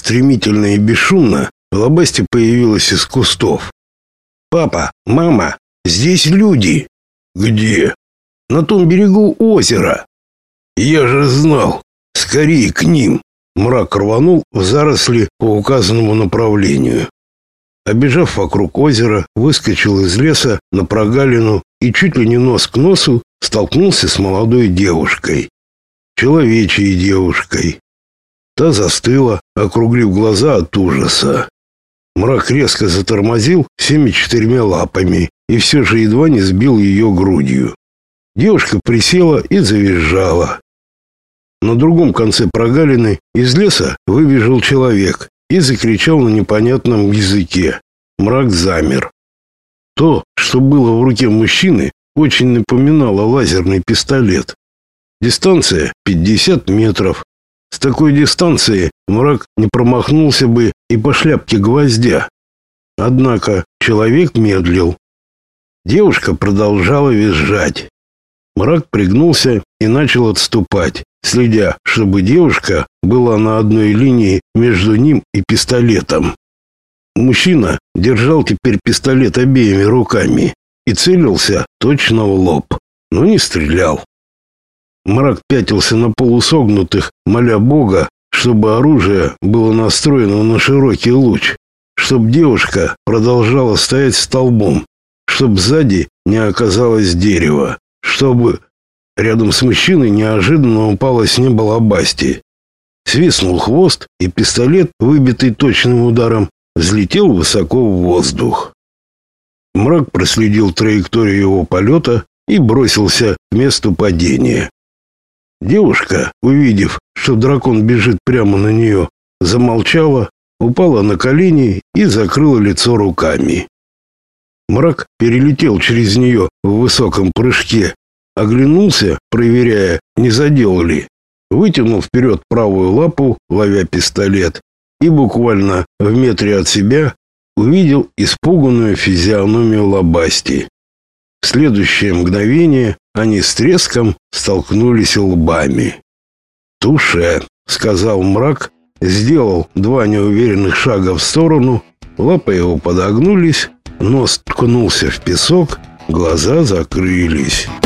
Стремительно и бесшумно Лобасти появилась из кустов. «Папа, мама, здесь люди!» «Где?» «На том берегу озера». «Я же знал! Скорее к ним!» Мрак рванул в заросли по указанному направлению. Обежав вокруг озера, выскочил из леса на прогалину и чуть ли не нос к носу столкнулся с молодой девушкой. Человечьей девушкой. Та застыла, округлив глаза от ужаса. Мрак резко затормозил всеми 4 лапами и все же едва не сбил ее грудью. Девушка присела и завизжала. На другом конце прогалины из леса выбежал человек и закричал на непонятном языке. Мрак замер. То, что было в руке мужчины, очень напоминало лазерный пистолет. Дистанция 50 метров. С такой дистанции Мрак не промахнулся бы и по шляпке гвоздя. Однако человек медлил. Девушка продолжала визжать. Мрак пригнулся и начал отступать, следя, чтобы девушка была на одной линии между ним и пистолетом. Мужчина держал теперь пистолет обеими руками и целился точно в лоб, но не стрелял. Мрак пятился на полусогнутых, моля Бога, чтобы оружие было настроено на широкий луч, чтобы девушка продолжала стоять столбом, чтобы сзади не оказалось дерева, чтобы рядом с мужчиной неожиданно упала с неба Лобасти. Свистнул хвост, и пистолет, выбитый точным ударом, взлетел высоко в воздух. Мрак проследил траекторию его полета и бросился к месту падения. Девушка, увидев, что дракон бежит прямо на нее, замолчала, упала на колени и закрыла лицо руками. Мрак перелетел через нее в высоком прыжке, оглянулся, проверяя, не задел ли, вытянул вперед правую лапу, ловя пистолет, и буквально в метре от себя увидел испуганную физиономию Лобасти. В следующее мгновение они с треском столкнулись лбами. «Туше», — сказал Мрак, сделал 2 неуверенных шага в сторону, лапы его подогнулись, нос ткнулся в песок, глаза закрылись.